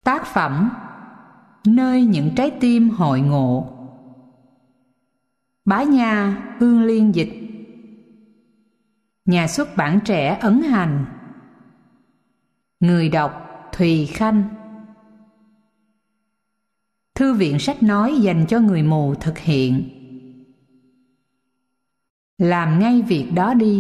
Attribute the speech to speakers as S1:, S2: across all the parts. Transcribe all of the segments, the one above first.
S1: Tác phẩm Nơi những trái tim hội ngộ. Bá Nha, Hương Liên dịch. Nhà xuất bản Trẻ ấn hành. Người đọc Thùy Khanh. Thư viện sách nói dành cho người mù thực hiện. Làm ngay việc đó đi.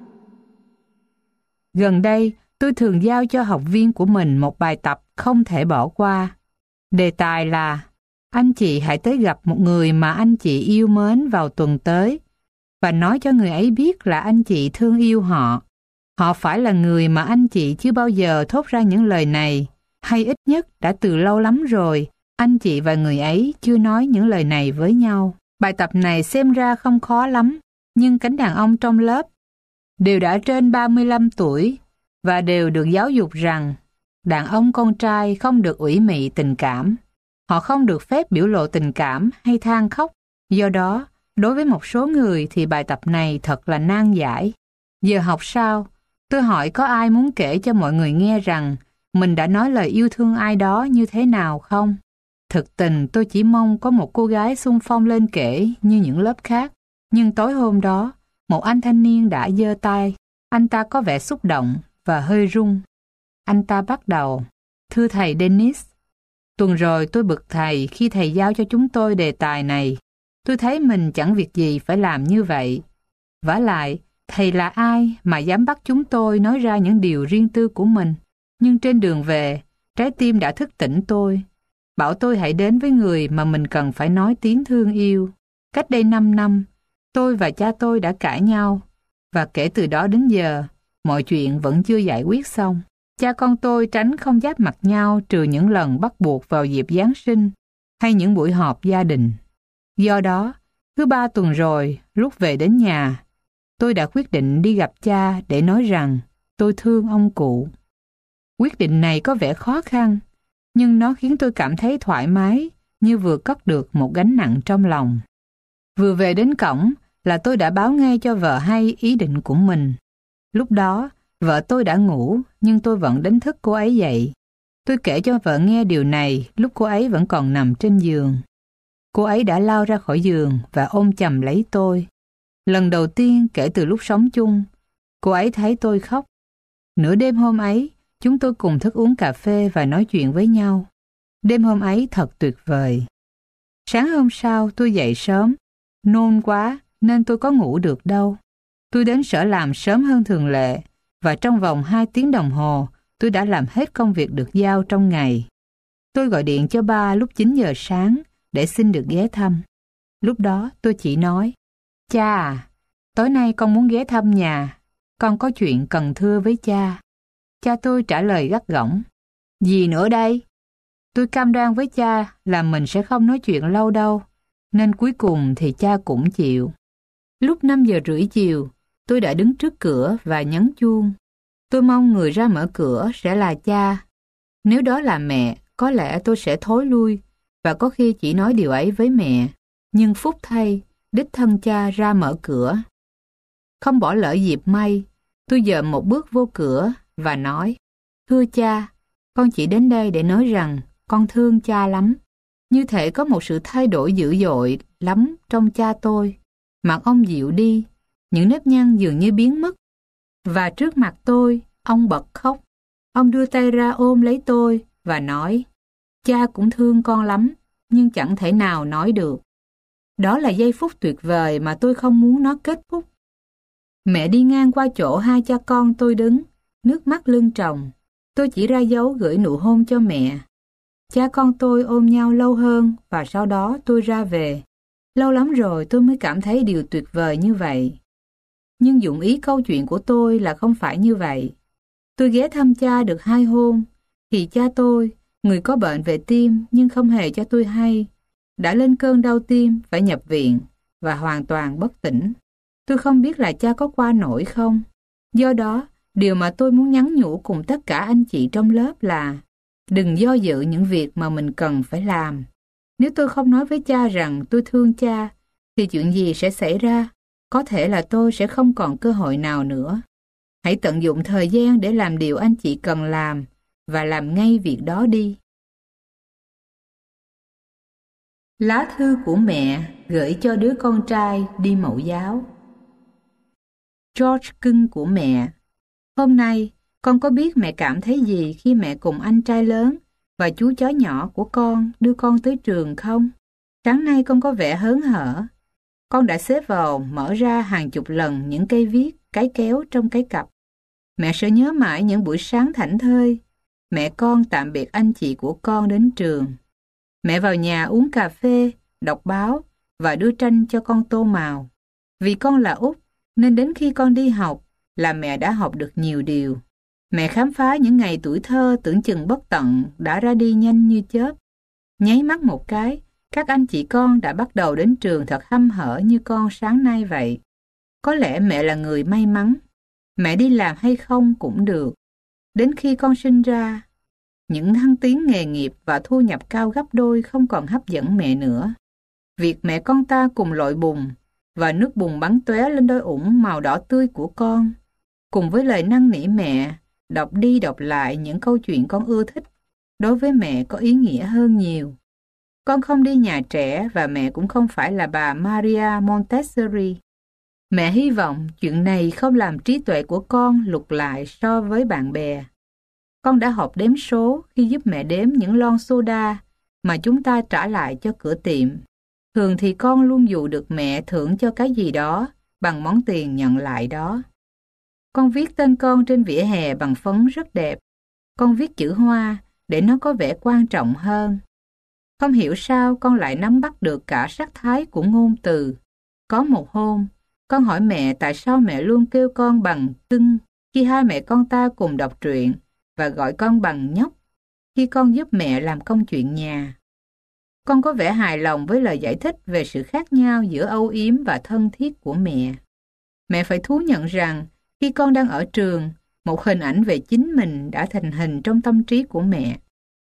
S1: Gần đây, tôi thường giao cho học viên của mình một bài tập không thể bỏ qua. Đề tài là: anh chị hãy tới gặp một người mà anh chị yêu mến vào tuần tới và nói cho người ấy biết là anh chị thương yêu họ. Họ phải là người mà anh chị chưa bao giờ thốt ra những lời này, hay ít nhất đã từ lâu lắm rồi anh chị và người ấy chưa nói những lời này với nhau. Bài tập này xem ra không khó lắm, nhưng cánh đàn ông trong lớp đều đã trên 35 tuổi và đều được giáo dục rằng đàn ông con trai không được ủy mị tình cảm. Họ không được phép biểu lộ tình cảm hay than khóc. Do đó, đối với một số người thì bài tập này thật là nan giải. Giờ học sao? Tôi hỏi có ai muốn kể cho mọi người nghe rằng mình đã nói lời yêu thương ai đó như thế nào không? Thực tình tôi chỉ mong có một cô gái xung phong lên kể như những lớp khác. Nhưng tối hôm đó, một anh thanh niên đã giơ tay. Anh ta có vẻ xúc động và hơi run. Anh ta bắt đầu: thưa thầy Dennis, tuần rồi tôi bực thầy khi thầy giao cho chúng tôi đề tài này. Tôi thấy mình chẳng việc gì phải làm như vậy. Vả lại, thầy là ai mà dám bắt chúng tôi nói ra những điều riêng tư của mình? Nhưng trên đường về, trái tim đã thức tỉnh tôi. Bảo tôi hãy đến với người mà mình cần phải nói tiếng thương yêu. Cách đây 5 năm, tôi và cha tôi đã cãi nhau. Và kể từ đó đến giờ, mọi chuyện vẫn chưa giải quyết xong. Cha con tôi tránh không giáp mặt nhau trừ những lần bắt buộc vào dịp Giáng sinh hay những buổi họp gia đình. Do đó, cứ 3 tuần rồi, lúc về đến nhà, tôi đã quyết định đi gặp cha để nói rằng tôi thương ông cụ. Quyết định này có vẻ khó khăn, nhưng nó khiến tôi cảm thấy thoải mái, như vừa cất được một gánh nặng trong lòng. Vừa về đến cổng là tôi đã báo ngay cho vợ hay ý định của mình. Lúc đó, vợ tôi đã ngủ, nhưng tôi vẫn đánh thức cô ấy dậy. Tôi kể cho vợ nghe điều này lúc cô ấy vẫn còn nằm trên giường. Cô ấy đã lao ra khỏi giường và ôm chầm lấy tôi. Lần đầu tiên kể từ lúc sống chung, cô ấy thấy tôi khóc. Nửa đêm hôm ấy, chúng tôi cùng thức uống cà phê và nói chuyện với nhau. Đêm hôm ấy thật tuyệt vời. Sáng hôm sau tôi dậy sớm, nôn quá nên tôi có ngủ được đâu. Tôi đến sở làm sớm hơn thường lệ, và trong vòng 2 tiếng đồng hồ, tôi đã làm hết công việc được giao trong ngày. Tôi gọi điện cho ba lúc 9 giờ sáng để xin được ghé thăm. Lúc đó tôi chỉ nói: cha à, tối nay con muốn ghé thăm nhà, con có chuyện cần thưa với cha. Cha tôi trả lời gắt gỏng: gì nữa đây? Tôi cam đoan với cha là mình sẽ không nói chuyện lâu đâu, nên cuối cùng thì cha cũng chịu. Lúc 5 giờ rưỡi chiều, tôi đã đứng trước cửa và nhấn chuông. Tôi mong người ra mở cửa sẽ là cha. Nếu đó là mẹ, có lẽ tôi sẽ thối lui và có khi chỉ nói điều ấy với mẹ. Nhưng phúc thay, đích thân cha ra mở cửa. Không bỏ lỡ dịp may, tôi dợm một bước vô cửa và nói: thưa cha, con chỉ đến đây để nói rằng con thương cha lắm. Như thể có một sự thay đổi dữ dội lắm trong cha tôi. Mặt ông dịu đi, những nếp nhăn dường như biến mất. Và trước mặt tôi, ông bật khóc. Ông đưa tay ra ôm lấy tôi và nói: cha cũng thương con lắm, nhưng chẳng thể nào nói được. Đó là giây phút tuyệt vời mà tôi không muốn nó kết thúc. Mẹ đi ngang qua chỗ hai cha con tôi đứng, nước mắt lưng tròng. Tôi chỉ ra dấu gửi nụ hôn cho mẹ. Cha con tôi ôm nhau lâu hơn và sau đó tôi ra về. Lâu lắm rồi tôi mới cảm thấy điều tuyệt vời như vậy. Nhưng dụng ý câu chuyện của tôi là không phải như vậy. Tôi ghé thăm cha được 2 hôm, thì cha tôi, người có bệnh về tim nhưng không hề cho tôi hay, đã lên cơn đau tim phải nhập viện và hoàn toàn bất tỉnh. Tôi không biết là cha có qua nổi không. Do đó, điều mà tôi muốn nhắn nhủ cùng tất cả anh chị trong lớp là đừng do dự những việc mà mình cần phải làm. Nếu tôi không nói với cha rằng tôi thương cha, thì chuyện gì sẽ xảy ra? Có thể là tôi sẽ không còn cơ hội nào nữa. Hãy tận dụng thời gian để làm điều anh chị cần làm và làm ngay việc đó đi. Lá thư của mẹ gửi cho đứa con trai đi mẫu giáo. George cưng của mẹ, hôm nay con có biết mẹ cảm thấy gì khi mẹ cùng anh trai lớn và chú chó nhỏ của con đưa con tới trường không? Sáng nay con có vẻ hớn hở. Con đã xếp vào mở ra hàng chục lần những cây viết, cái kéo trong cái cặp. Mẹ sẽ nhớ mãi những buổi sáng thảnh thơi. Mẹ con tạm biệt anh chị của con đến trường. Mẹ vào nhà uống cà phê, đọc báo và đưa tranh cho con tô màu. Vì con là út, nên đến khi con đi học là mẹ đã học được nhiều điều. Mẹ khám phá những ngày tuổi thơ tưởng chừng bất tận đã ra đi nhanh như chớp. Nháy mắt một cái, các anh chị con đã bắt đầu đến trường thật hăm hở như con sáng nay vậy. Có lẽ mẹ là người may mắn. Mẹ đi làm hay không cũng được. Đến khi con sinh ra, những thăng tiến nghề nghiệp và thu nhập cao gấp đôi không còn hấp dẫn mẹ nữa. Việc mẹ con ta cùng lội bùn và nước bùn bắn tóe lên đôi ủng màu đỏ tươi của con, cùng với lời năn nỉ mẹ đọc đi đọc lại những câu chuyện con ưa thích, đối với mẹ có ý nghĩa hơn nhiều. Con không đi nhà trẻ và mẹ cũng không phải là bà Maria Montessori. Mẹ hy vọng chuyện này không làm trí tuệ của con lụt lại so với bạn bè. Con đã học đếm số khi giúp mẹ đếm những lon soda mà chúng ta trả lại cho cửa tiệm. Thường thì con luôn dụ được mẹ thưởng cho cái gì đó bằng món tiền nhận lại đó. Con viết tên con trên vỉa hè bằng phấn rất đẹp. Con viết chữ hoa để nó có vẻ quan trọng hơn. Không hiểu sao con lại nắm bắt được cả sắc thái của ngôn từ. Có một hôm, con hỏi mẹ tại sao mẹ luôn kêu con bằng cưng khi hai mẹ con ta cùng đọc truyện và gọi con bằng nhóc khi con giúp mẹ làm công chuyện nhà. Con có vẻ hài lòng với lời giải thích về sự khác nhau giữa âu yếm và thân thiết của mẹ. Mẹ phải thú nhận rằng khi con đang ở trường, một hình ảnh về chính mình đã thành hình trong tâm trí của mẹ.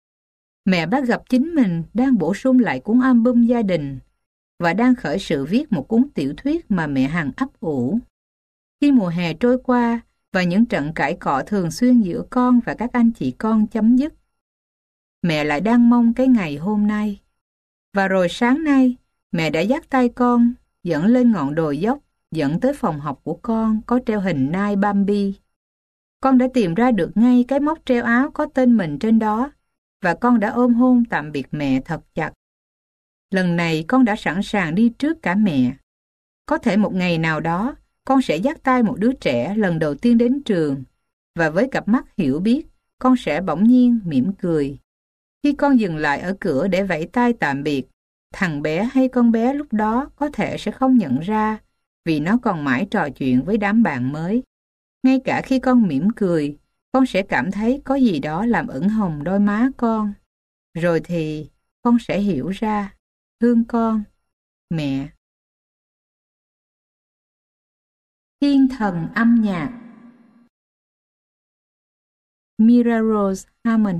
S1: Mẹ bắt gặp chính mình đang bổ sung lại cuốn album gia đình và đang khởi sự viết một cuốn tiểu thuyết mà mẹ hằng ấp ủ. Khi mùa hè trôi qua và những trận cãi cọ thường xuyên giữa con và các anh chị con chấm dứt, mẹ lại đang mong cái ngày hôm nay. Và rồi sáng nay, mẹ đã dắt tay con dẫn lên ngọn đồi dốc dẫn tới phòng học của con có treo hình nai Bambi. Con đã tìm ra được ngay cái móc treo áo có tên mình trên đó và con đã ôm hôn tạm biệt mẹ thật chặt. Lần này con đã sẵn sàng đi trước cả mẹ. Có thể một ngày nào đó, con sẽ dắt tay một đứa trẻ lần đầu tiên đến trường và với cặp mắt hiểu biết, con sẽ bỗng nhiên mỉm cười. Khi con dừng lại ở cửa để vẫy tay tạm biệt, thằng bé hay con bé lúc đó có thể sẽ không nhận ra vì nó còn mãi trò chuyện với đám bạn mới. Ngay cả khi con mỉm cười, con sẽ cảm thấy có gì đó làm ửng hồng đôi má con. Rồi thì con sẽ hiểu ra. Thương con, mẹ. Thiên thần âm nhạc. Mira Rose Harmon.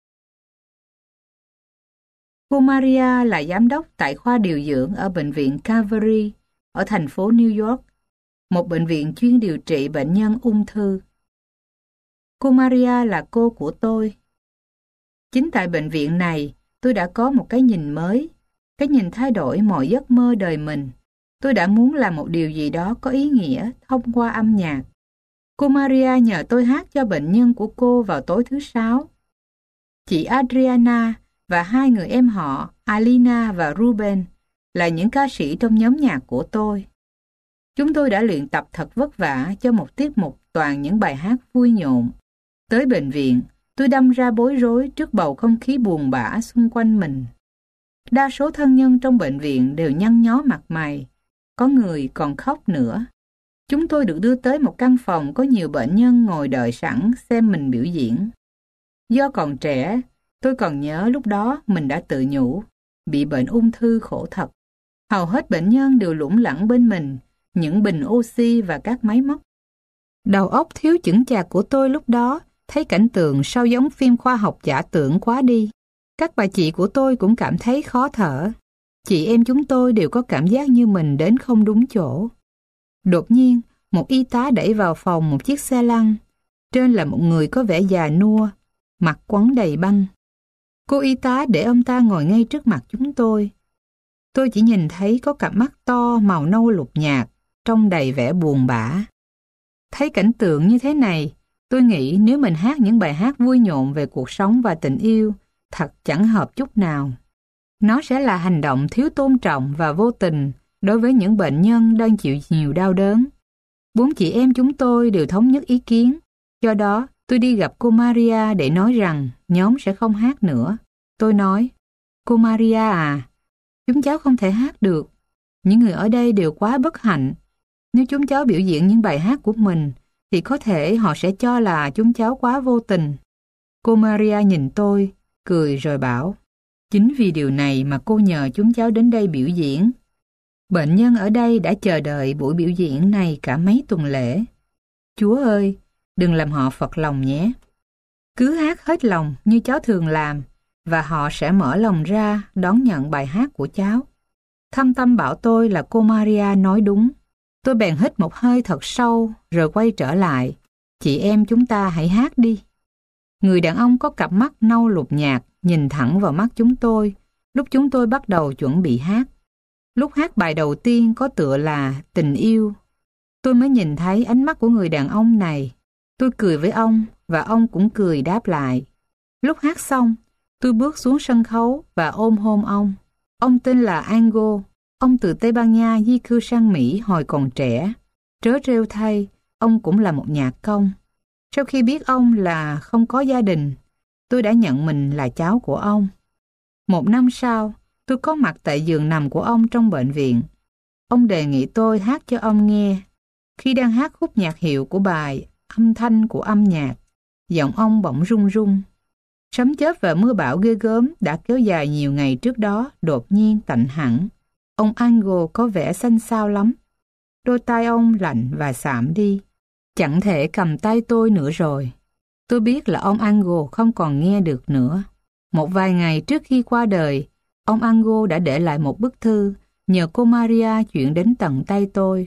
S1: Cô Maria là giám đốc tại khoa điều dưỡng ở bệnh viện Calvary ở thành phố New York, một bệnh viện chuyên điều trị bệnh nhân ung thư. Cô Maria là cô của tôi. Chính tại bệnh viện này, tôi đã có một cái nhìn mới, cái nhìn thay đổi mọi giấc mơ đời mình. Tôi đã muốn làm một điều gì đó có ý nghĩa thông qua âm nhạc. Cô Maria nhờ tôi hát cho bệnh nhân của cô vào tối thứ Sáu. Chị Adriana và hai người em họ Alina và Ruben là những ca sĩ trong nhóm nhạc của tôi. Chúng tôi đã luyện tập thật vất vả cho một tiết mục toàn những bài hát vui nhộn. Tới bệnh viện, tôi đâm ra bối rối trước bầu không khí buồn bã xung quanh mình. Đa số thân nhân trong bệnh viện đều nhăn nhó mặt mày, có người còn khóc nữa. Chúng tôi được đưa tới một căn phòng có nhiều bệnh nhân ngồi đợi sẵn xem mình biểu diễn. Do còn trẻ, tôi còn nhớ lúc đó mình đã tự nhủ, bị bệnh ung thư khổ thật. Hầu hết bệnh nhân đều lủng lẳng bên mình, những bình oxy và các máy móc. Đầu óc thiếu chững chạc của tôi lúc đó thấy cảnh tượng sao giống phim khoa học giả tưởng quá đi. Các bà chị của tôi cũng cảm thấy khó thở. Chị em chúng tôi đều có cảm giác như mình đến không đúng chỗ. Đột nhiên, một y tá đẩy vào phòng một chiếc xe lăn. Trên là một người có vẻ già nua, mặt quấn đầy băng. Cô y tá để ông ta ngồi ngay trước mặt chúng tôi. Tôi chỉ nhìn thấy có cặp mắt to màu nâu lục nhạt, trông đầy vẻ buồn bã. Thấy cảnh tượng như thế này, tôi nghĩ nếu mình hát những bài hát vui nhộn về cuộc sống và tình yêu, thật chẳng hợp chút nào. Nó sẽ là hành động thiếu tôn trọng và vô tình đối với những bệnh nhân đang chịu nhiều đau đớn. 4 chị em chúng tôi đều thống nhất ý kiến. Do đó, tôi đi gặp cô Maria để nói rằng nhóm sẽ không hát nữa. Tôi nói, cô Maria à, chúng cháu không thể hát được. Những người ở đây đều quá bất hạnh. Nếu chúng cháu biểu diễn những bài hát của mình, thì có thể họ sẽ cho là chúng cháu quá vô tình. Cô Maria nhìn tôi, cười rồi bảo, chính vì điều này mà cô nhờ chúng cháu đến đây biểu diễn. Bệnh nhân ở đây đã chờ đợi buổi biểu diễn này cả mấy tuần lễ. Chúa ơi, đừng làm họ phật lòng nhé. Cứ hát hết lòng như cháu thường làm, và họ sẽ mở lòng ra đón nhận bài hát của cháu. Thâm tâm bảo tôi là cô Maria nói đúng. Tôi bèn hít một hơi thật sâu rồi quay trở lại. Chị em chúng ta hãy hát đi. Người đàn ông có cặp mắt nâu lục nhạt nhìn thẳng vào mắt chúng tôi lúc chúng tôi bắt đầu chuẩn bị hát. Lúc hát bài đầu tiên có tựa là Tình yêu, tôi mới nhìn thấy ánh mắt của người đàn ông này. Tôi cười với ông và ông cũng cười đáp lại. Lúc hát xong, tôi bước xuống sân khấu và ôm hôn ông. Ông tên là Ango. Ông từ Tây Ban Nha di cư sang Mỹ hồi còn trẻ. Trớ trêu thay, ông cũng là một nhạc công. Sau khi biết ông là không có gia đình, tôi đã nhận mình là cháu của ông. 1 năm sau, tôi có mặt tại giường nằm của ông trong bệnh viện. Ông đề nghị tôi hát cho ông nghe. Khi đang hát khúc nhạc hiệu của bài Âm thanh của âm nhạc, giọng ông bỗng run run. Sấm chớp và mưa bão ghê gớm đã kéo dài nhiều ngày trước đó đột nhiên tạnh hẳn. Ông Ango có vẻ xanh xao lắm. Đôi tai ông lạnh và xạm đi. Chẳng thể cầm tay tôi nữa rồi. Tôi biết là ông Ango không còn nghe được nữa. Một vài ngày trước khi qua đời, ông Ango đã để lại một bức thư nhờ cô Maria chuyển đến tận tay tôi.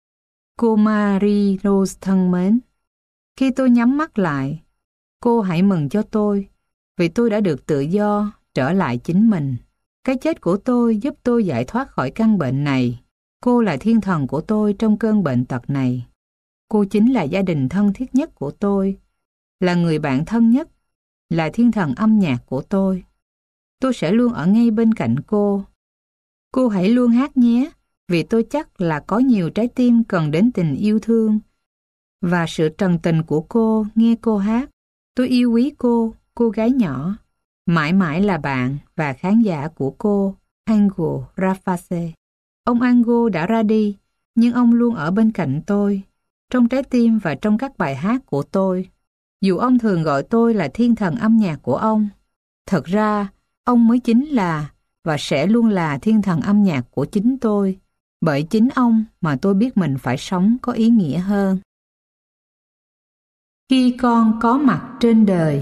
S1: Cô Marie Rose thân mến, khi tôi nhắm mắt lại, cô hãy mừng cho tôi, vì tôi đã được tự do trở lại chính mình. Cái chết của tôi giúp tôi giải thoát khỏi căn bệnh này. Cô là thiên thần của tôi trong cơn bệnh tật này. Cô chính là gia đình thân thiết nhất của tôi, là người bạn thân nhất, là thiên thần âm nhạc của tôi. Tôi sẽ luôn ở ngay bên cạnh cô. Cô hãy luôn hát nhé, vì tôi chắc là có nhiều trái tim cần đến tình yêu thương và sự trần tình của cô nghe cô hát. Tôi yêu quý cô gái nhỏ, mãi mãi là bạn và khán giả của cô, Ango Rafase. Ông Ango đã ra đi, nhưng ông luôn ở bên cạnh tôi, trong trái tim và trong các bài hát của tôi. Dù ông thường gọi tôi là thiên thần âm nhạc của ông, thật ra ông mới chính là và sẽ luôn là thiên thần âm nhạc của chính tôi. Bởi chính ông mà tôi biết mình phải sống có ý nghĩa hơn. Khi con có mặt trên đời.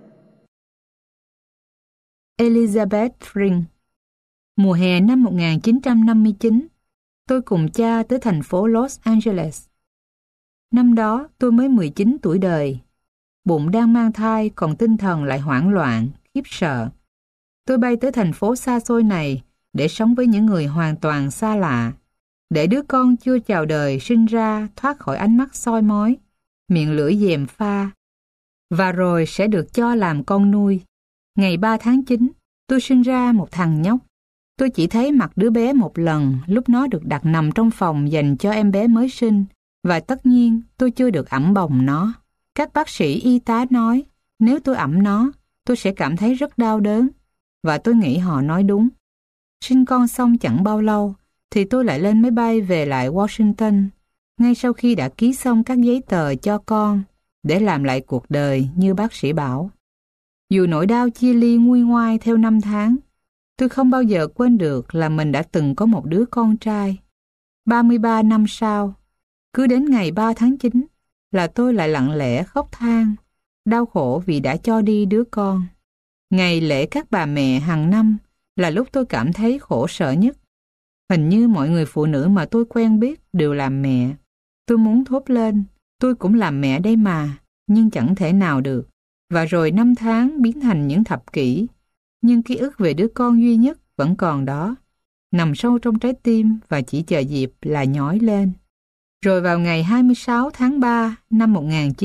S1: Elizabeth Frink. Mùa hè năm 1959, tôi cùng cha tới thành phố Los Angeles. Năm đó tôi mới 19 tuổi đời. Bụng đang mang thai còn tinh thần lại hoảng loạn, khiếp sợ. Tôi bay tới thành phố xa xôi này để sống với những người hoàn toàn xa lạ, để đứa con chưa chào đời sinh ra thoát khỏi ánh mắt soi mói, miệng lưỡi gièm pha, và rồi sẽ được cho làm con nuôi. Ngày 3 tháng 9, tôi sinh ra một thằng nhóc. Tôi chỉ thấy mặt đứa bé một lần lúc nó được đặt nằm trong phòng dành cho em bé mới sinh, và tất nhiên tôi chưa được ẵm bồng nó. Các bác sĩ y tá nói nếu tôi ẵm nó, tôi sẽ cảm thấy rất đau đớn, và tôi nghĩ họ nói đúng. Sinh con xong chẳng bao lâu, thì tôi lại lên máy bay về lại Washington, ngay sau khi đã ký xong các giấy tờ cho con, để làm lại cuộc đời như bác sĩ bảo. Dù nỗi đau chia ly nguôi ngoai theo 5 tháng, tôi không bao giờ quên được là mình đã từng có một đứa con trai. 33 năm sau, cứ đến ngày 3 tháng 9 là tôi lại lặng lẽ khóc than, đau khổ vì đã cho đi đứa con. Ngày lễ các bà mẹ hàng năm là lúc tôi cảm thấy khổ sở nhất. Hình như mọi người phụ nữ mà tôi quen biết đều làm mẹ. Tôi muốn thốt lên, tôi cũng làm mẹ đây mà, nhưng chẳng thể nào được. Và rồi 5 tháng biến thành những thập kỷ, nhưng ký ức về đứa con duy nhất vẫn còn đó. nằm sâu trong trái tim và chỉ chờ dịp là nhói lên. Rồi vào ngày 26 tháng 3 năm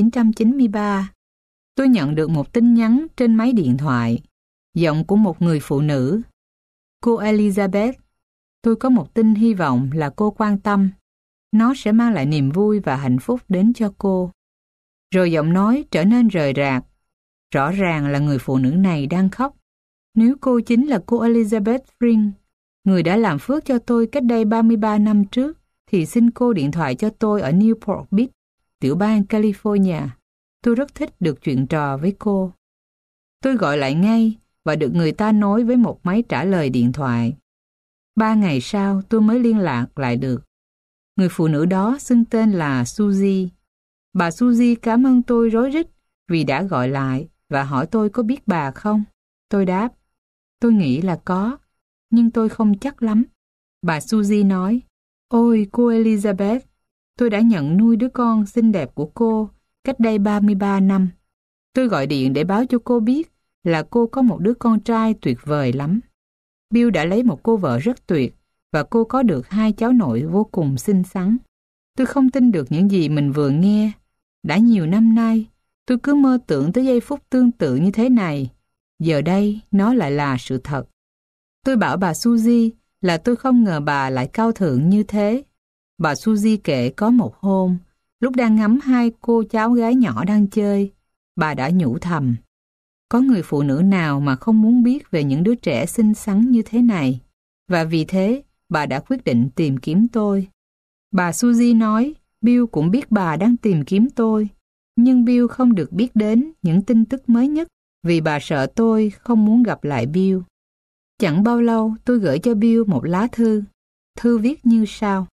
S1: 1993, tôi nhận được một tin nhắn trên máy điện thoại, giọng của một người phụ nữ. Cô Elizabeth, tôi có một tin hy vọng là cô quan tâm. Nó sẽ mang lại niềm vui và hạnh phúc đến cho cô. Rồi giọng nói trở nên rời rạc. Rõ ràng là người phụ nữ này đang khóc. Nếu cô chính là cô Elizabeth Frink, người đã làm phước cho tôi cách đây 33 năm trước, thì xin cô điện thoại cho tôi ở Newport Beach, tiểu bang California. Tôi rất thích được chuyện trò với cô. Tôi gọi lại ngay và được người ta nối với một máy trả lời điện thoại. 3 ngày sau tôi mới liên lạc lại được. Người phụ nữ đó xưng tên là Suzy. Bà Suzy cảm ơn tôi rối rít vì đã gọi lại và hỏi tôi có biết bà không. Tôi đáp, tôi nghĩ là có, nhưng tôi không chắc lắm. Bà Suzy nói, ôi cô Elizabeth, tôi đã nhận nuôi đứa con xinh đẹp của cô cách đây 33 năm. Tôi gọi điện để báo cho cô biết là cô có một đứa con trai tuyệt vời lắm. Bill đã lấy một cô vợ rất tuyệt và cô có được 2 cháu nội vô cùng xinh xắn. Tôi không tin được những gì mình vừa nghe. Đã nhiều năm nay, tôi cứ mơ tưởng tới giây phút tương tự như thế này. Giờ đây, nó lại là sự thật. Tôi bảo bà Suzy là tôi không ngờ bà lại cao thượng như thế. Bà Suzy kể có một hôm, lúc đang ngắm 2 cô cháu gái nhỏ đang chơi, bà đã nhủ thầm. Có người phụ nữ nào mà không muốn biết về những đứa trẻ xinh xắn như thế này? Và vì thế, bà đã quyết định tìm kiếm tôi. Bà Suzy nói, Bill cũng biết bà đang tìm kiếm tôi, nhưng Bill không được biết đến những tin tức mới nhất vì bà sợ tôi không muốn gặp lại Bill. Chẳng bao lâu tôi gửi cho Bill một lá thư. Thư viết như sau.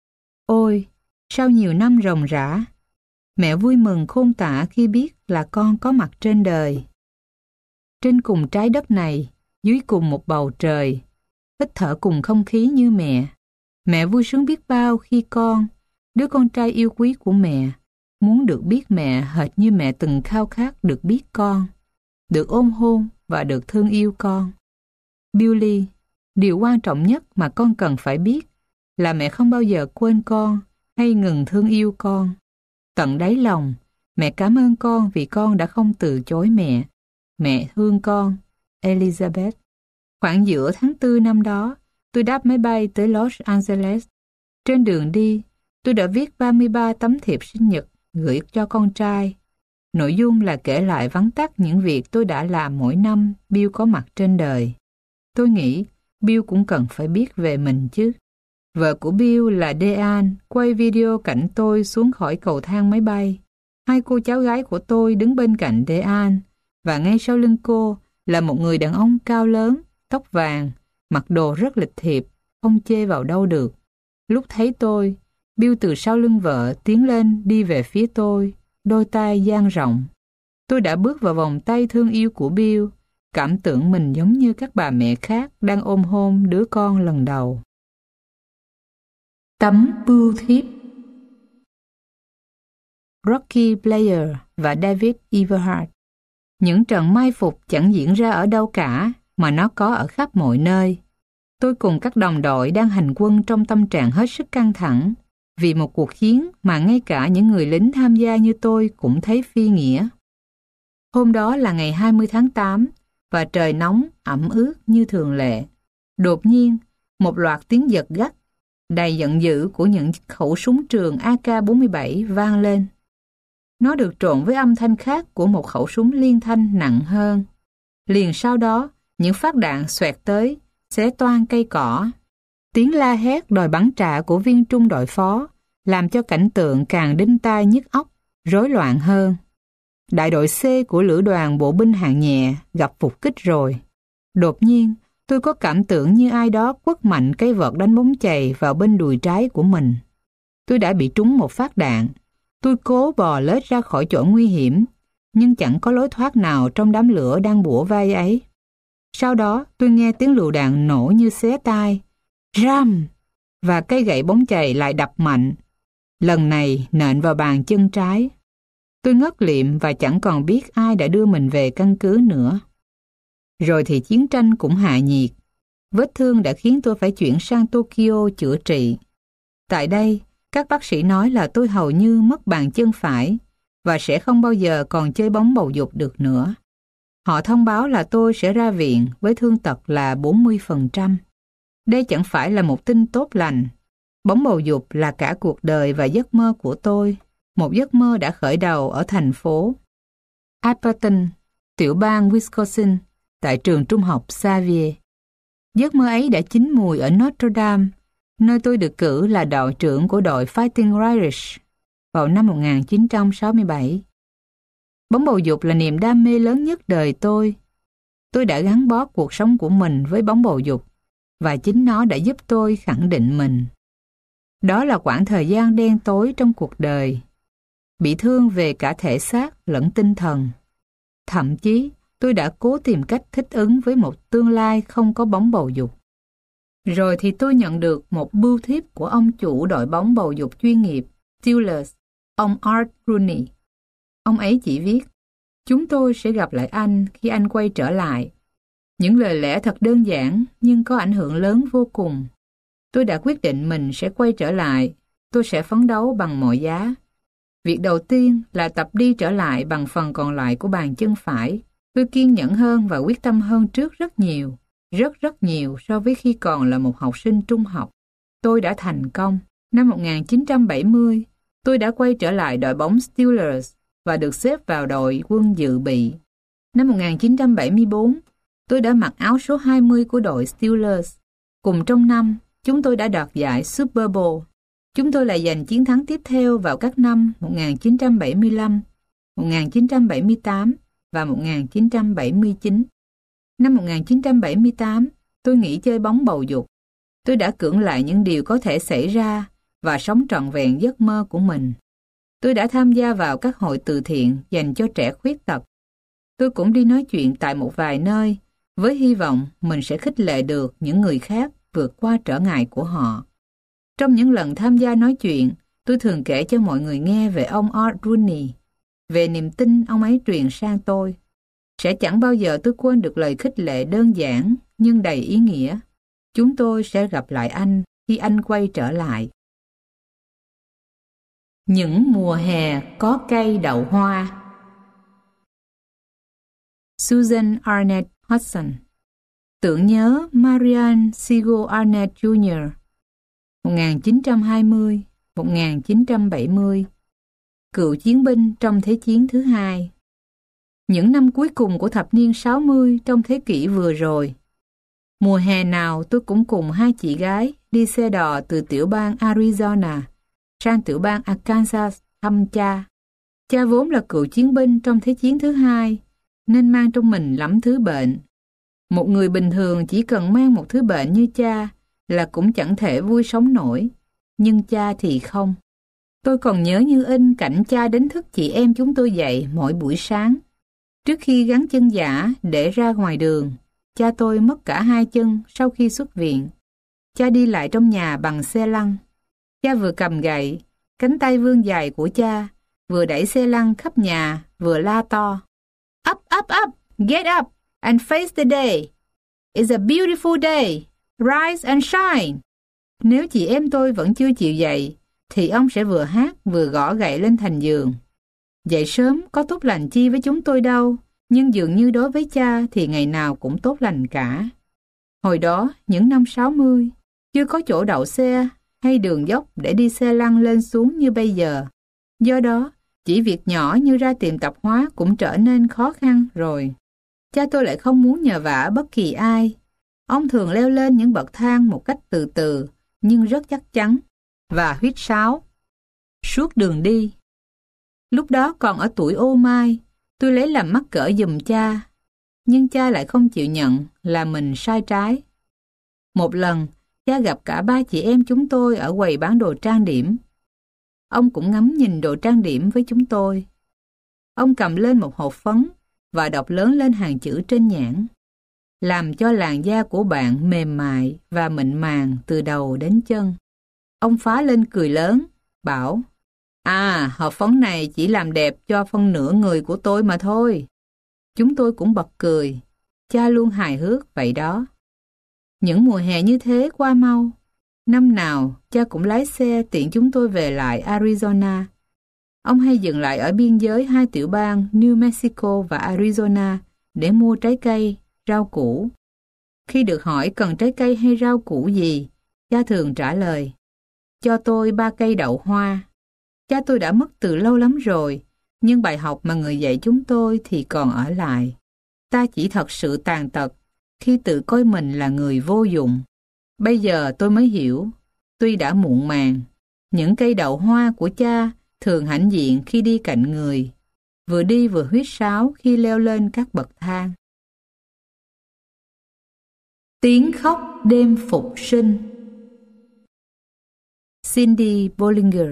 S1: Ôi, sau nhiều năm ròng rã, mẹ vui mừng khôn tả khi biết là con có mặt trên đời. Trên cùng trái đất này, dưới cùng một bầu trời, hít thở cùng không khí như mẹ vui sướng biết bao khi con, đứa con trai yêu quý của mẹ, muốn được biết mẹ hệt như mẹ từng khao khát được biết con, được ôm hôn và được thương yêu con. Billy, điều quan trọng nhất mà con cần phải biết là mẹ không bao giờ quên con hay ngừng thương yêu con. Tận đáy lòng, mẹ cảm ơn con vì con đã không từ chối mẹ. Mẹ thương con, Elizabeth. Khoảng giữa tháng 4 năm đó, tôi đáp máy bay tới Los Angeles. Trên đường đi, tôi đã viết 33 tấm thiệp sinh nhật gửi cho con trai. Nội dung là kể lại vắn tắt những việc tôi đã làm mỗi năm Bill có mặt trên đời. Tôi nghĩ Bill cũng cần phải biết về mình chứ. Vợ của Bill là Deanne quay video cảnh tôi xuống khỏi cầu thang máy bay. 2 cô cháu gái của tôi đứng bên cạnh Deanne và ngay sau lưng cô là một người đàn ông cao lớn, tóc vàng, mặc đồ rất lịch thiệp, không chê vào đâu được. Lúc thấy tôi, Bill từ sau lưng vợ tiến lên đi về phía tôi, đôi tay dang rộng. Tôi đã bước vào vòng tay thương yêu của Bill, cảm tưởng mình giống như các bà mẹ khác đang ôm hôn đứa con lần đầu. Tấm bưu thiếp. Rocky Blair và David Everhart. Những trận mai phục chẳng diễn ra ở đâu cả, mà nó có ở khắp mọi nơi. Tôi cùng các đồng đội đang hành quân trong tâm trạng hết sức căng thẳng, vì một cuộc chiến mà ngay cả những người lính tham gia như tôi cũng thấy phi nghĩa. Hôm đó là ngày 20 tháng 8, và trời nóng, ẩm ướt như thường lệ. Đột nhiên, một loạt tiếng giật gắt, đầy giận dữ của những khẩu súng trường AK-47 vang lên. Nó được trộn với âm thanh khác của một khẩu súng liên thanh nặng hơn. Liền sau đó, những phát đạn xoẹt tới, xé toang cây cỏ. Tiếng la hét đòi bắn trả của viên trung đội phó, làm cho cảnh tượng càng đinh tai nhức óc, rối loạn hơn. Đại đội C của lữ đoàn bộ binh hạng nhẹ gặp phục kích rồi. Đột nhiên, tôi có cảm tưởng như ai đó quất mạnh cây vợt đánh bóng chày vào bên đùi trái của mình. Tôi đã bị trúng một phát đạn. Tôi cố bò lết ra khỏi chỗ nguy hiểm, nhưng chẳng có lối thoát nào trong đám lửa đang bủa vai ấy. Sau đó, tôi nghe tiếng lựu đạn nổ như xé tai. Ram! Và cây gậy bóng chày lại đập mạnh. Lần này nện vào bàn chân trái. Tôi ngất lịm và chẳng còn biết ai đã đưa mình về căn cứ nữa. Rồi thì chiến tranh cũng hạ nhiệt. Vết thương đã khiến tôi phải chuyển sang Tokyo chữa trị. Tại đây, các bác sĩ nói là tôi hầu như mất bàn chân phải và sẽ không bao giờ còn chơi bóng bầu dục được nữa. Họ thông báo là tôi sẽ ra viện với thương tật là 40%. Đây chẳng phải là một tin tốt lành. Bóng bầu dục là cả cuộc đời và giấc mơ của tôi, một giấc mơ đã khởi đầu ở thành phố Atherton, tiểu bang Wisconsin, tại trường trung học Xavier. Giấc mơ ấy đã chín mùi ở Notre Dame, nơi tôi được cử là đội trưởng của đội Fighting Irish vào năm 1967. Bóng bầu dục là niềm đam mê lớn nhất đời tôi. Tôi đã gắn bó cuộc sống của mình với bóng bầu dục và chính nó đã giúp tôi khẳng định mình. Đó là quãng thời gian đen tối trong cuộc đời, bị thương về cả thể xác lẫn tinh thần. Thậm chí, tôi đã cố tìm cách thích ứng với một tương lai không có bóng bầu dục. Rồi thì tôi nhận được một bưu thiếp của ông chủ đội bóng bầu dục chuyên nghiệp Steelers, ông Art Rooney. Ông ấy chỉ viết: "Chúng tôi sẽ gặp lại anh khi anh quay trở lại." Những lời lẽ thật đơn giản nhưng có ảnh hưởng lớn vô cùng. Tôi đã quyết định mình sẽ quay trở lại. Tôi sẽ phấn đấu bằng mọi giá. Việc đầu tiên là tập đi trở lại bằng phần còn lại của bàn chân phải. Tôi kiên nhẫn hơn và quyết tâm hơn trước rất nhiều so với khi còn là một học sinh trung học. Tôi đã thành công. Năm 1970, tôi đã quay trở lại đội bóng Steelers và được xếp vào đội quân dự bị. Năm 1974, tôi đã mặc áo số 20 của đội Steelers. Cùng trong năm, chúng tôi đã đoạt giải Super Bowl. Chúng tôi lại giành chiến thắng tiếp theo vào các năm 1975, 1978 và 1979. Năm 1978, tôi nghỉ chơi bóng bầu dục. Tôi đã cưỡng lại những điều có thể xảy ra và sống trọn vẹn giấc mơ của mình. Tôi đã tham gia vào các hội từ thiện dành cho trẻ khuyết tật. Tôi cũng đi nói chuyện tại một vài nơi với hy vọng mình sẽ khích lệ được những người khác vượt qua trở ngại của họ. Trong những lần tham gia nói chuyện, tôi thường kể cho mọi người nghe về ông Art Rooney, về niềm tin ông ấy truyền sang tôi. Sẽ chẳng bao giờ tôi quên được lời khích lệ đơn giản nhưng đầy ý nghĩa: "Chúng tôi sẽ gặp lại anh khi anh quay trở lại." Những mùa hè có cây đậu hoa. Susan Arnett Hudson. Tưởng nhớ Marian Siegel Arnett Jr. 1920-1970, cựu chiến binh trong Thế chiến thứ hai. Những năm cuối cùng của thập niên 60 trong thế kỷ vừa rồi. Mùa hè nào tôi cũng cùng hai chị gái đi xe đò từ tiểu bang Arizona sang tiểu bang Arkansas thăm cha. Cha vốn là cựu chiến binh trong Thế chiến thứ hai, nên mang trong mình lắm thứ bệnh. Một người bình thường chỉ cần mang một thứ bệnh như cha là cũng chẳng thể vui sống nổi, nhưng cha thì không. Tôi còn nhớ như in cảnh cha đánh thức chị em chúng tôi dậy mỗi buổi sáng. Trước khi gắn chân giả để ra ngoài đường, cha tôi mất cả hai chân sau khi xuất viện. Cha đi lại trong nhà bằng xe lăn. Cha vừa cầm gậy, cánh tay vươn dài của cha, vừa đẩy xe lăn khắp nhà, vừa la to: "Up, up, up! Get up and face the day! It's a beautiful day! Rise and shine!" Nếu chị em tôi vẫn chưa chịu dậy, thì ông sẽ vừa hát vừa gõ gậy lên thành giường. Dậy sớm có tốt lành chi với chúng tôi đâu, nhưng dường như đối với cha thì ngày nào cũng tốt lành cả. Hồi đó, những năm 60, chưa có chỗ đậu xe hay đường dốc để đi xe lăn lên xuống như bây giờ. Do đó, chỉ việc nhỏ như ra tiệm tạp hóa cũng trở nên khó khăn rồi. Cha tôi lại không muốn nhờ vả bất kỳ ai. Ông thường leo lên những bậc thang một cách từ từ, nhưng rất chắc chắn, và huýt sáo suốt đường đi. Lúc đó còn ở tuổi ô mai, tôi lấy làm mắc cỡ giùm cha, nhưng cha lại không chịu nhận là mình sai trái. Một lần, cha gặp cả ba chị em chúng tôi ở quầy bán đồ trang điểm. Ông cũng ngắm nhìn đồ trang điểm với chúng tôi. Ông cầm lên một hộp phấn và đọc lớn lên hàng chữ trên nhãn: "Làm cho làn da của bạn mềm mại và mịn màng từ đầu đến chân." Ông phá lên cười lớn, bảo: Hộp phấn này chỉ làm đẹp cho phân nửa người của tôi mà thôi." Chúng tôi cũng bật cười. Cha luôn hài hước vậy đó. Những mùa hè như thế qua mau. Năm nào, cha cũng lái xe tiện chúng tôi về lại Arizona. Ông hay dừng lại ở biên giới hai tiểu bang New Mexico và Arizona để mua trái cây, rau củ. Khi được hỏi cần trái cây hay rau củ gì, cha thường trả lời: cho tôi 3 cây đậu hoa. Cha tôi đã mất từ lâu lắm rồi, nhưng bài học mà người dạy chúng tôi thì còn ở lại. Ta chỉ thật sự tàn tật khi tự coi mình là người vô dụng. Bây giờ tôi mới hiểu, tuy đã muộn màng, những cây đậu hoa của cha thường hãnh diện khi đi cạnh người, vừa đi vừa huýt sáo khi leo lên các bậc thang. Tiếng khóc đêm phục sinh. Cindy Bollinger.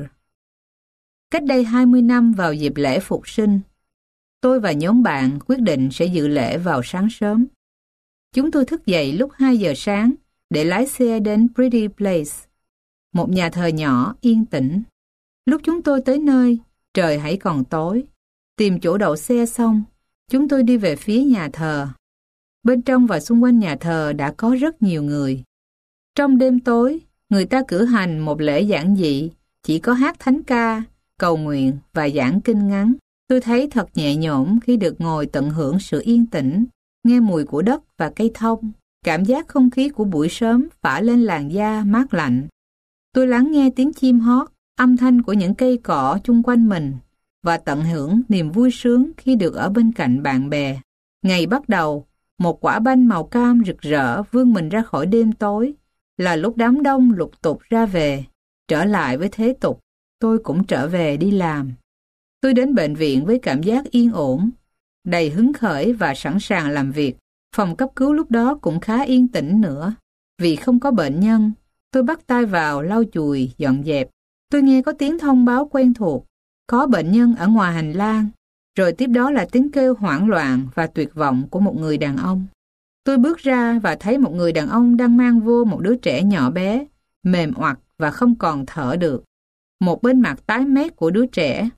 S1: Cách đây 20 năm vào dịp lễ phục sinh, tôi và nhóm bạn quyết định sẽ dự lễ vào sáng sớm. Chúng tôi thức dậy lúc 2 giờ sáng để lái xe đến Pretty Place, một nhà thờ nhỏ yên tĩnh. Lúc chúng tôi tới nơi, trời hãy còn tối. Tìm chỗ đậu xe xong, chúng tôi đi về phía nhà thờ. Bên trong và xung quanh nhà thờ đã có rất nhiều người. Trong đêm tối, người ta cử hành một lễ giản dị, chỉ có hát thánh ca, cầu nguyện và giảng kinh ngắn. Tôi thấy thật nhẹ nhõm khi được ngồi tận hưởng sự yên tĩnh, nghe mùi của đất và cây thông, cảm giác không khí của buổi sớm phả lên làn da mát lạnh. Tôi lắng nghe tiếng chim hót, âm thanh của những cây cỏ chung quanh mình và tận hưởng niềm vui sướng khi được ở bên cạnh bạn bè. Ngày bắt đầu, một quả banh màu cam rực rỡ vươn mình ra khỏi đêm tối, là lúc đám đông lục tục ra về, trở lại với thế tục. Tôi cũng trở về đi làm. Tôi đến bệnh viện với cảm giác yên ổn, đầy hứng khởi và sẵn sàng làm việc. Phòng cấp cứu lúc đó cũng khá yên tĩnh nữa. Vì không có bệnh nhân, tôi bắt tay vào lau chùi, dọn dẹp. Tôi nghe có tiếng thông báo quen thuộc, có bệnh nhân ở ngoài hành lang, rồi tiếp đó là tiếng kêu hoảng loạn và tuyệt vọng của một người đàn ông. Tôi bước ra và thấy một người đàn ông đang mang vô một đứa trẻ nhỏ bé, mềm oặt và không còn thở được. Một bên mặt tái mét của đứa trẻ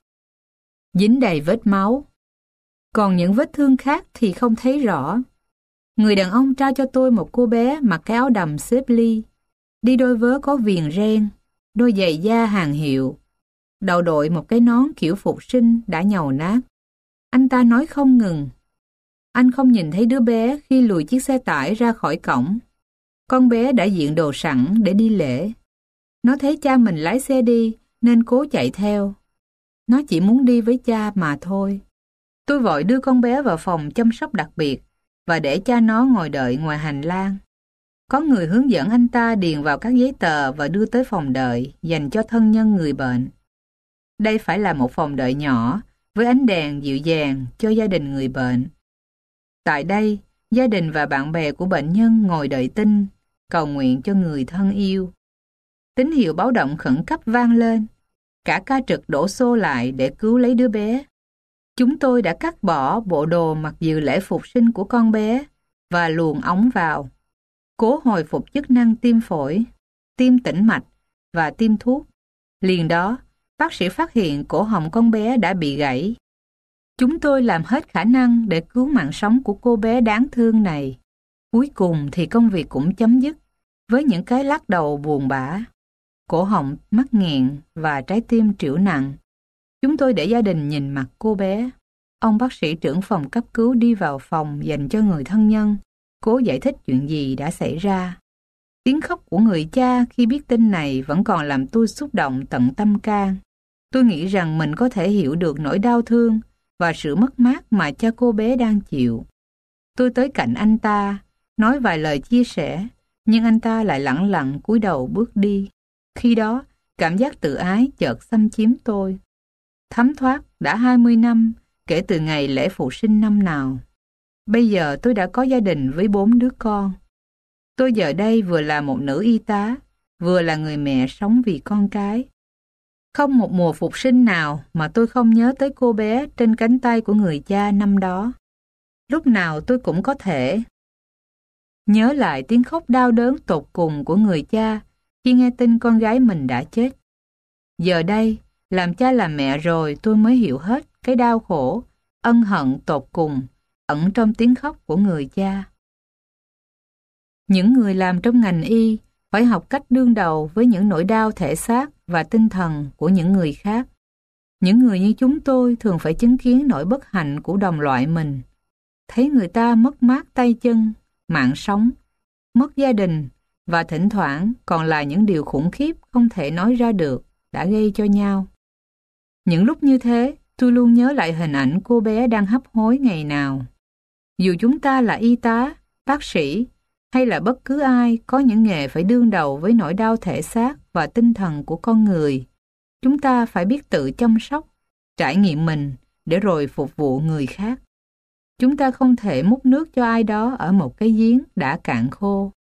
S1: dính đầy vết máu, còn những vết thương khác thì không thấy rõ. Người đàn ông trao cho tôi một cô bé mặc cái áo đầm xếp ly, đi đôi vớ có viền ren, đôi giày da hàng hiệu, đầu đội một cái nón kiểu phục sinh đã nhàu nát. Anh ta nói không ngừng. Anh không nhìn thấy đứa bé khi lùi chiếc xe tải ra khỏi cổng. Con bé đã diện đồ sẵn để đi lễ. Nó thấy cha mình lái xe đi nên cố chạy theo. Nó chỉ muốn đi với cha mà thôi. Tôi vội đưa con bé vào phòng chăm sóc đặc biệt và để cha nó ngồi đợi ngoài hành lang. Có người hướng dẫn anh ta điền vào các giấy tờ và đưa tới phòng đợi dành cho thân nhân người bệnh. Đây phải là một phòng đợi nhỏ với ánh đèn dịu dàng cho gia đình người bệnh. Tại đây, gia đình và bạn bè của bệnh nhân ngồi đợi tin, cầu nguyện cho người thân yêu. Tín hiệu báo động khẩn cấp vang lên. Cả ca trực đổ xô lại để cứu lấy đứa bé. Chúng tôi đã cắt bỏ bộ đồ mặc dự lễ phục sinh của con bé và luồn ống vào, cố hồi phục chức năng tim phổi, tim tĩnh mạch và tiêm thuốc. Liền đó, bác sĩ phát hiện cổ họng con bé đã bị gãy. Chúng tôi làm hết khả năng để cứu mạng sống của cô bé đáng thương này. Cuối cùng thì công việc cũng chấm dứt với những cái lắc đầu buồn bã, cổ họng mắc nghẹn và trái tim trĩu nặng. Chúng tôi để gia đình nhìn mặt cô bé. Ông bác sĩ trưởng phòng cấp cứu đi vào phòng dành cho người thân nhân, cố giải thích chuyện gì đã xảy ra. Tiếng khóc của người cha khi biết tin này vẫn còn làm tôi xúc động tận tâm can. Tôi nghĩ rằng mình có thể hiểu được nỗi đau thương và sự mất mát mà cha cô bé đang chịu. Tôi tới cạnh anh ta, nói vài lời chia sẻ, nhưng anh ta lại lẳng lặng cúi đầu bước đi. Khi đó, cảm giác tự ái chợt xâm chiếm tôi. Thấm thoát đã 20 năm kể từ ngày lễ phục sinh năm nào. Bây giờ tôi đã có gia đình với 4 đứa con. Tôi giờ đây vừa là một nữ y tá, vừa là người mẹ sống vì con cái. Không một mùa phục sinh nào mà tôi không nhớ tới cô bé trên cánh tay của người cha năm đó. Lúc nào tôi cũng có thể nhớ lại tiếng khóc đau đớn tột cùng của người cha khi nghe tin con gái mình đã chết. Giờ đây, làm cha làm mẹ rồi tôi mới hiểu hết cái đau khổ, ân hận tột cùng ẩn trong tiếng khóc của người cha. Những người làm trong ngành y phải học cách đương đầu với những nỗi đau thể xác và tinh thần của những người khác. Những người như chúng tôi thường phải chứng kiến nỗi bất hạnh của đồng loại mình. Thấy người ta mất mát tay chân, mạng sống, mất gia đình và thỉnh thoảng còn là những điều khủng khiếp không thể nói ra được đã gây cho nhau. Những lúc như thế, tôi luôn nhớ lại hình ảnh cô bé đang hấp hối ngày nào. Dù chúng ta là y tá, bác sĩ hay là bất cứ ai có những nghề phải đương đầu với nỗi đau thể xác và tinh thần của con người, chúng ta phải biết tự chăm sóc, trải nghiệm mình để rồi phục vụ người khác. Chúng ta không thể múc nước cho ai đó ở một cái giếng đã cạn khô.